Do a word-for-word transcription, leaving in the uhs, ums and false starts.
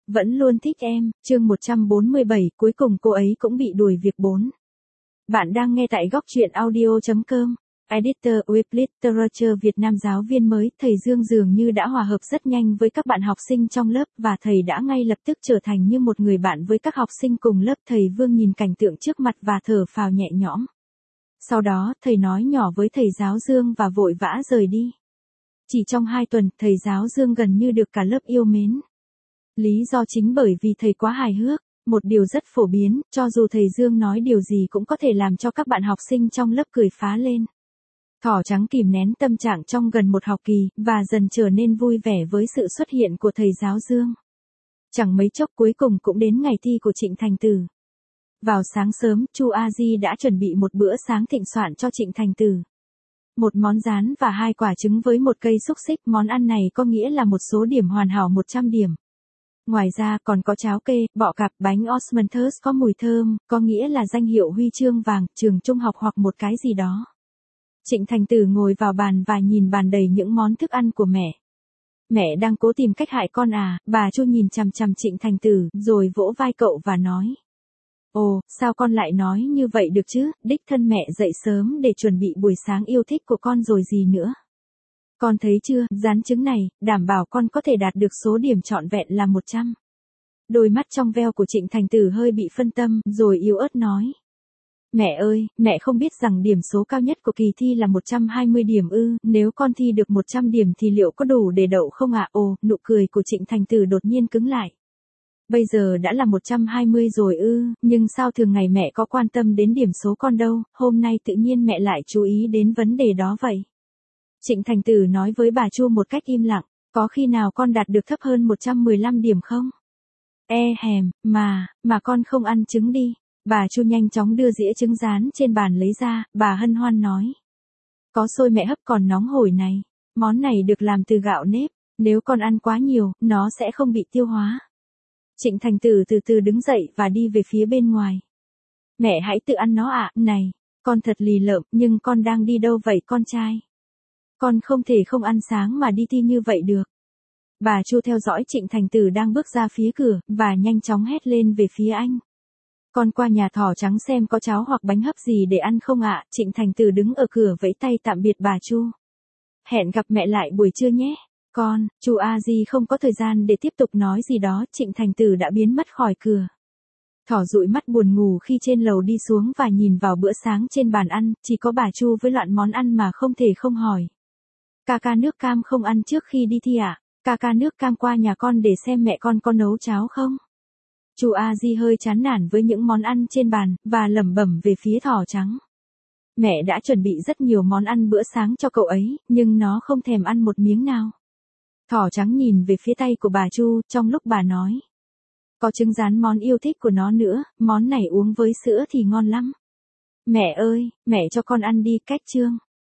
vẫn luôn thích em, chương một trăm bốn mươi bảy, cuối cùng cô ấy cũng bị đuổi việc bốn. Bạn đang nghe tại góc truyện audio chấm com. Editor with Literature Việt Nam. Giáo viên mới, thầy Dương dường như đã hòa hợp rất nhanh với các bạn học sinh trong lớp và thầy đã ngay lập tức trở thành như một người bạn với các học sinh cùng lớp. Thầy Vương nhìn cảnh tượng trước mặt và thở phào nhẹ nhõm. Sau đó, thầy nói nhỏ với thầy giáo Dương và vội vã rời đi. Chỉ trong hai tuần, thầy giáo Dương gần như được cả lớp yêu mến. Lý do chính bởi vì thầy quá hài hước, một điều rất phổ biến, cho dù thầy Dương nói điều gì cũng có thể làm cho các bạn học sinh trong lớp cười phá lên. Thỏ trắng kìm nén tâm trạng trong gần một học kỳ, và dần trở nên vui vẻ với sự xuất hiện của thầy giáo Dương. Chẳng mấy chốc cuối cùng cũng đến ngày thi của Trịnh Thành Tử. Vào sáng sớm, Chu A Di đã chuẩn bị một bữa sáng thịnh soạn cho Trịnh Thành Tử. Một món rán và hai quả trứng với một cây xúc xích, món ăn này có nghĩa là một số điểm hoàn hảo một trăm điểm. Ngoài ra còn có cháo kê, bọ cạp, bánh Osmanthus có mùi thơm, có nghĩa là danh hiệu huy chương vàng, trường trung học hoặc một cái gì đó. Trịnh Thành Tử ngồi vào bàn và nhìn bàn đầy những món thức ăn của mẹ. Mẹ đang cố tìm cách hại con à, bà Chu nhìn chằm chằm Trịnh Thành Tử, rồi vỗ vai cậu và nói. Ồ, sao con lại nói như vậy được chứ, đích thân mẹ dậy sớm để chuẩn bị buổi sáng yêu thích của con rồi gì nữa. Con thấy chưa, rán trứng này, đảm bảo con có thể đạt được số điểm trọn vẹn là một trăm. Đôi mắt trong veo của Trịnh Thành Tử hơi bị phân tâm, rồi yếu ớt nói. Mẹ ơi, mẹ không biết rằng điểm số cao nhất của kỳ thi là một trăm hai mươi điểm ư, nếu con thi được một trăm điểm thì liệu có đủ để đậu không ạ? À? Ồ, nụ cười của Trịnh Thành Tử đột nhiên cứng lại. Bây giờ đã là một trăm hai mươi rồi ư, nhưng sao thường ngày mẹ có quan tâm đến điểm số con đâu, hôm nay tự nhiên mẹ lại chú ý đến vấn đề đó vậy. Trịnh Thành Tử nói với bà Chu một cách im lặng, có khi nào con đạt được thấp hơn một trăm mười lăm điểm không? E hèm, mà, mà con không ăn trứng đi. Bà Chu nhanh chóng đưa dĩa trứng rán trên bàn lấy ra, bà hân hoan nói. Có xôi mẹ hấp còn nóng hổi này, món này được làm từ gạo nếp, nếu con ăn quá nhiều, nó sẽ không bị tiêu hóa. Trịnh Thành Tử từ từ đứng dậy và đi về phía bên ngoài. Mẹ hãy tự ăn nó ạ, à, này, con thật lì lợm, nhưng con đang đi đâu vậy con trai? Con không thể không ăn sáng mà đi thi như vậy được. Bà Chu theo dõi Trịnh Thành Tử đang bước ra phía cửa, và nhanh chóng hét lên về phía anh. Con qua nhà thỏ trắng xem có cháo hoặc bánh hấp gì để ăn không ạ? À? Trịnh Thành Tử đứng ở cửa vẫy tay tạm biệt bà Chu. Hẹn gặp mẹ lại buổi trưa nhé. Con, Chu A Di không có thời gian để tiếp tục nói gì đó, Trịnh Thành Tử đã biến mất khỏi cửa. Thỏ dụi mắt buồn ngủ khi trên lầu đi xuống và nhìn vào bữa sáng trên bàn ăn, chỉ có bà Chu với loạn món ăn mà không thể không hỏi. Ca ca nước cam không ăn trước khi đi thi à? Ca ca nước cam qua nhà con để xem mẹ con có nấu cháo không? Chu A Di hơi chán nản với những món ăn trên bàn, và lẩm bẩm về phía thỏ trắng. Mẹ đã chuẩn bị rất nhiều món ăn bữa sáng cho cậu ấy, nhưng nó không thèm ăn một miếng nào. Thỏ trắng nhìn về phía tay của bà Chu, trong lúc bà nói. Có trứng rán món yêu thích của nó nữa, món này uống với sữa thì ngon lắm. Mẹ ơi, mẹ cho con ăn đi, cách chương.